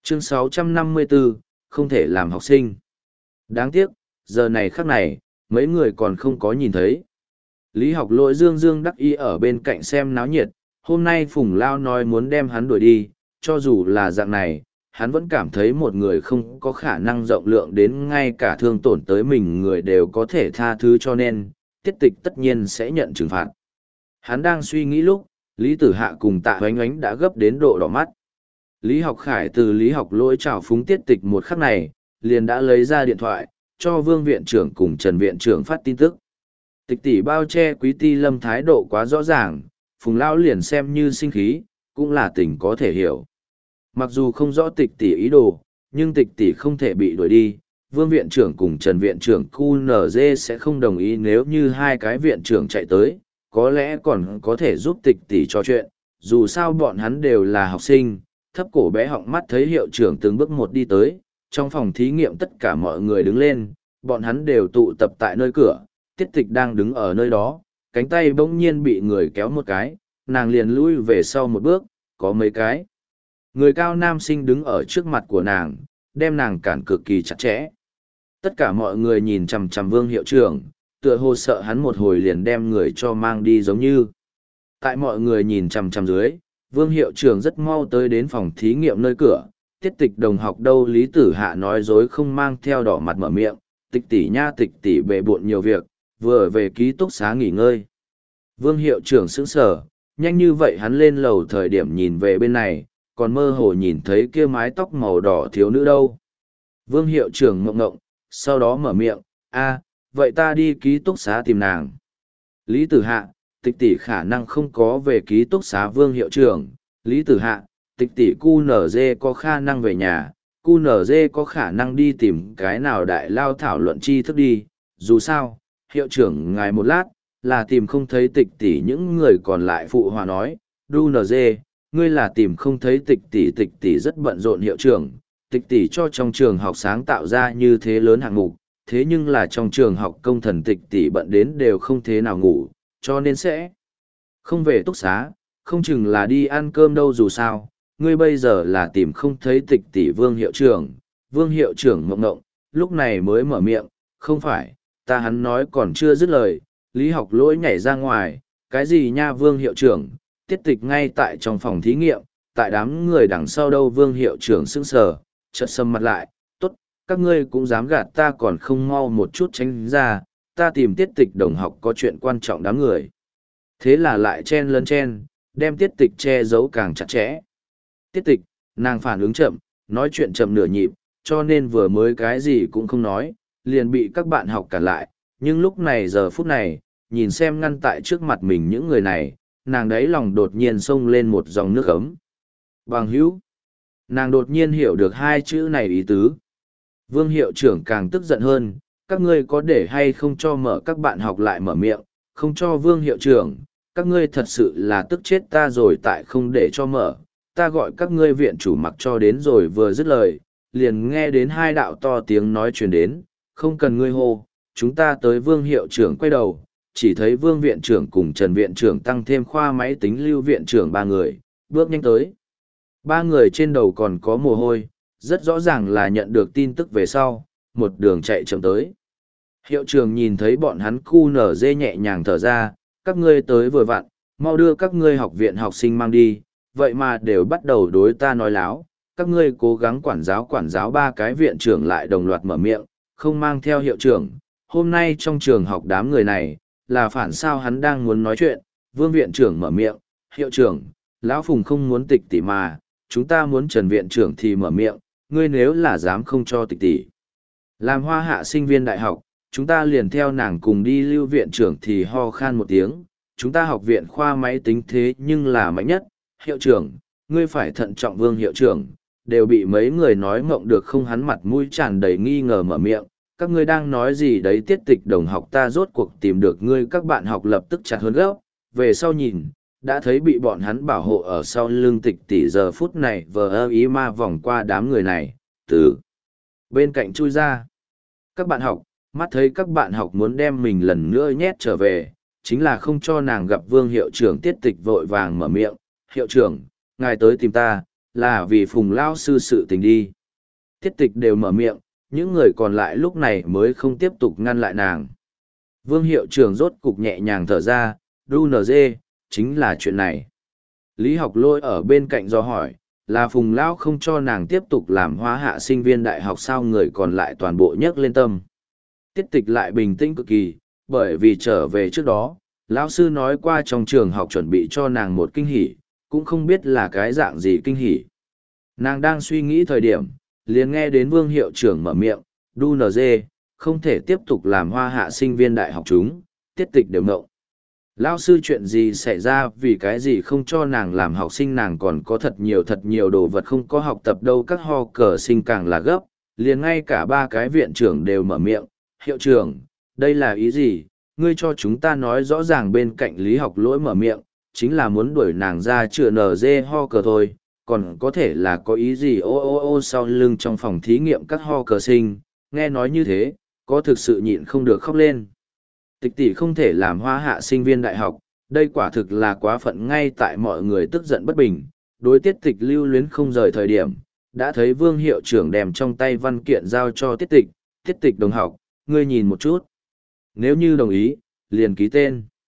Chương 654, không thể làm học sinh. Đáng tiếc, giờ này khắc này, mấy người còn không có nhìn thấy. Lý Học Lỗi dương dương đắc ý ở bên cạnh xem náo nhiệt, hôm nay Phùng Lao nói muốn đem hắn đuổi đi, cho dù là dạng này, hắn vẫn cảm thấy một người không có khả năng rộng lượng đến ngay cả thương tổn tới mình người đều có thể tha thứ, cho nên, tiết tịch tất nhiên sẽ nhận trừng phạt. Hắn đang suy nghĩ lúc, Lý Tử Hạ cùng Tạ Oánh Oánh đã gấp đến độ đỏ mắt. Lý Học Khải từ Lý Học Lỗi chào phúng tiết tịch một khắc này, liền đã lấy ra điện thoại, cho Vương Viện trưởng cùng Trần Viện trưởng phát tin tức. Tịch tỷ bao che Quý Ti Lâm thái độ quá rõ ràng, Phùng Lão liền xem như sinh khí, cũng là tình có thể hiểu. Mặc dù không rõ tịch tỷ ý đồ, nhưng tịch tỷ không thể bị đuổi đi. Vương Viện trưởng cùng Trần Viện trưởng QNZ sẽ không đồng ý, nếu như hai cái viện trưởng chạy tới, có lẽ còn có thể giúp tịch tỷ trò chuyện, dù sao bọn hắn đều là học sinh. Thấp cổ bé họng mắt thấy hiệu trưởng từng bước một đi tới, trong phòng thí nghiệm tất cả mọi người đứng lên, bọn hắn đều tụ tập tại nơi cửa, tiết tịch đang đứng ở nơi đó, cánh tay bỗng nhiên bị người kéo một cái, nàng liền lui về sau một bước, có mấy cái. Người cao nam sinh đứng ở trước mặt của nàng, đem nàng cản cực kỳ chặt chẽ. Tất cả mọi người nhìn chằm chằm Vương hiệu trưởng, tựa hồ sợ hắn một hồi liền đem người cho mang đi giống như. Tại mọi người nhìn chằm chằm dưới, Vương hiệu trưởng rất mau tới đến phòng thí nghiệm nơi cửa, tiết tịch đồng học đâu. Lý Tử Hạ nói dối không mang theo, đỏ mặt mở miệng, tịch tỷ nha, tịch tỷ bề bộn nhiều việc, vừa về ký túc xá nghỉ ngơi. Vương hiệu trưởng sững sờ, nhanh như vậy hắn lên lầu thời điểm nhìn về bên này, còn mơ hồ nhìn thấy kia mái tóc màu đỏ thiếu nữ đâu. Vương hiệu trưởng ngộng ngộng, sau đó mở miệng, vậy ta đi ký túc xá tìm nàng. Lý Tử Hạ, tịch tỷ khả năng không có về ký túc xá. Vương hiệu trưởng, Lý Tử Hạ, tịch tỷ QNZ có khả năng về nhà, QNZ có khả năng đi tìm cái nào đại lao thảo luận tri thức đi, dù sao, hiệu trưởng ngài một lát, là tìm không thấy tịch tỷ. Những người còn lại phụ hòa nói, QNZ, ngươi là tìm không thấy tịch tỷ rất bận rộn. Hiệu trưởng, tịch tỷ cho trong trường học sáng tạo ra như thế lớn hạng mục, thế nhưng là trong trường học công thần tịch tỷ bận đến đều không thế nào ngủ, cho nên sẽ không về túc xá, không chừng là đi ăn cơm đâu. Dù sao, ngươi bây giờ là tìm không thấy tịch tỷ. Vương hiệu trưởng, Vương hiệu trưởng ngộng ngộng, lúc này mới mở miệng, không phải, ta. Hắn nói còn chưa dứt lời, Lý Học Lỗi nhảy ra ngoài, cái gì nha Vương hiệu trưởng, tiết tịch ngay tại trong phòng thí nghiệm, tại đám người đằng sau đâu. Vương hiệu trưởng sững sờ, chợt sầm mặt lại, tốt, các ngươi cũng dám gạt ta, còn không mau một chút tránh ra, ta tìm tiết tịch đồng học có chuyện quan trọng. Đám người thế là lại chen lấn chen, đem tiết tịch che giấu càng chặt chẽ. Tiết tịch, nàng phản ứng chậm, nói chuyện chậm nửa nhịp, cho nên vừa mới cái gì cũng không nói, liền bị các bạn học cản lại. Nhưng lúc này giờ phút này, nhìn xem ngăn tại trước mặt mình những người này, nàng đấy lòng đột nhiên xông lên một dòng nước ấm. Bằng hữu. Nàng đột nhiên hiểu được hai chữ này ý tứ. Vương hiệu trưởng càng tức giận hơn, các ngươi có để hay không cho mở. Các bạn học lại mở miệng, không cho. Vương hiệu trưởng, các ngươi thật sự là tức chết ta rồi, tại không để cho mở, ta gọi các ngươi viện chủ mặc cho đến. Rồi vừa dứt lời, liền nghe đến hai đạo to tiếng nói truyền đến, không cần ngươi hô, chúng ta tới. Vương hiệu trưởng quay đầu, chỉ thấy Vương viện trưởng cùng Trần viện trưởng tăng thêm khoa máy tính Lưu viện trưởng ba người, bước nhanh tới. Ba người trên đầu còn có mồ hôi, rất rõ ràng là nhận được tin tức về sau, một đường chạy chậm tới. Hiệu trưởng nhìn thấy bọn hắn QNZ nhẹ nhàng thở ra, các ngươi tới vừa vặn, mau đưa các ngươi học viện học sinh mang đi, vậy mà đều bắt đầu đối ta nói láo, các ngươi cố gắng quản giáo. Ba cái viện trưởng lại đồng loạt mở miệng, không mang theo. Hiệu trưởng, hôm nay trong trường học đám người này, là phản sao? Hắn đang muốn nói chuyện, Vương viện trưởng mở miệng, hiệu trưởng, lão Phùng không muốn tịch tỷ mà, chúng ta muốn. Trần viện trưởng thì mở miệng, ngươi nếu là dám không cho tịch tỷ làm hoa hạ sinh viên đại học, chúng ta liền theo nàng cùng đi. Lưu viện trưởng thì ho khan một tiếng, chúng ta học viện khoa máy tính thế nhưng là mạnh nhất, hiệu trưởng, ngươi phải thận trọng. Vương hiệu trưởng đều bị mấy người nói ngộng được không, hắn mặt mũi tràn đầy nghi ngờ mở miệng, các ngươi đang nói gì đấy? Tiết tịch đồng học ta rốt cuộc tìm được ngươi. Các bạn học lập tức chặt hơn gấp, về sau nhìn, đã thấy bị bọn hắn bảo hộ ở sau lưng tịch tỷ. Giờ phút này vờ ơ ý ma vòng qua đám người này, từ bên cạnh chui ra. Các bạn học, mắt thấy các bạn học muốn đem mình lần nữa nhét trở về, chính là không cho nàng gặp Vương hiệu trưởng. Tiết tịch vội vàng mở miệng, hiệu trưởng, ngài tới tìm ta, là vì Phùng Lao sư sự tình đi. Tiết tịch đều mở miệng, những người còn lại lúc này mới không tiếp tục ngăn lại nàng. Vương hiệu trưởng rốt cục nhẹ nhàng thở ra, RNG, chính là chuyện này. Lý Học Lỗi ở bên cạnh do hỏi, là Phùng Lão không cho nàng tiếp tục làm hóa hạ sinh viên đại học sao người còn lại toàn bộ nhấc lên tâm. Tiết tịch lại bình tĩnh cực kỳ, bởi vì trở về trước đó, lão sư nói qua trong trường học chuẩn bị cho nàng một kinh hỉ, cũng không biết là cái dạng gì kinh hỉ. Nàng đang suy nghĩ thời điểm, liền nghe đến Vương hiệu trưởng mở miệng, RNG, không thể tiếp tục làm hoa hạ sinh viên đại học chúng, tiết tịch đều ngộng. Lão sư chuyện gì xảy ra vì cái gì không cho nàng làm học sinh nàng còn có thật nhiều đồ vật không có học tập đâu các ho cờ sinh càng là gấp, liền ngay cả ba cái viện trưởng đều mở miệng, hiệu trưởng, đây là ý gì, ngươi cho chúng ta nói rõ ràng bên cạnh Lý Học Lỗi mở miệng, chính là muốn đuổi nàng ra chữa nở dê ho cờ thôi, còn có thể là có ý gì ô ô ô sau lưng trong phòng thí nghiệm các ho cờ sinh, nghe nói như thế, có thực sự nhịn không được khóc lên. Tịch tỷ không thể làm hoa hạ sinh viên đại học, đây quả thực là quá phận ngay tại mọi người tức giận bất bình, đối tiết tịch lưu luyến không rời thời điểm, đã thấy Vương hiệu trưởng đem trong tay văn kiện giao cho tiết tịch đồng học, ngươi nhìn một chút. Nếu như đồng ý, liền ký tên.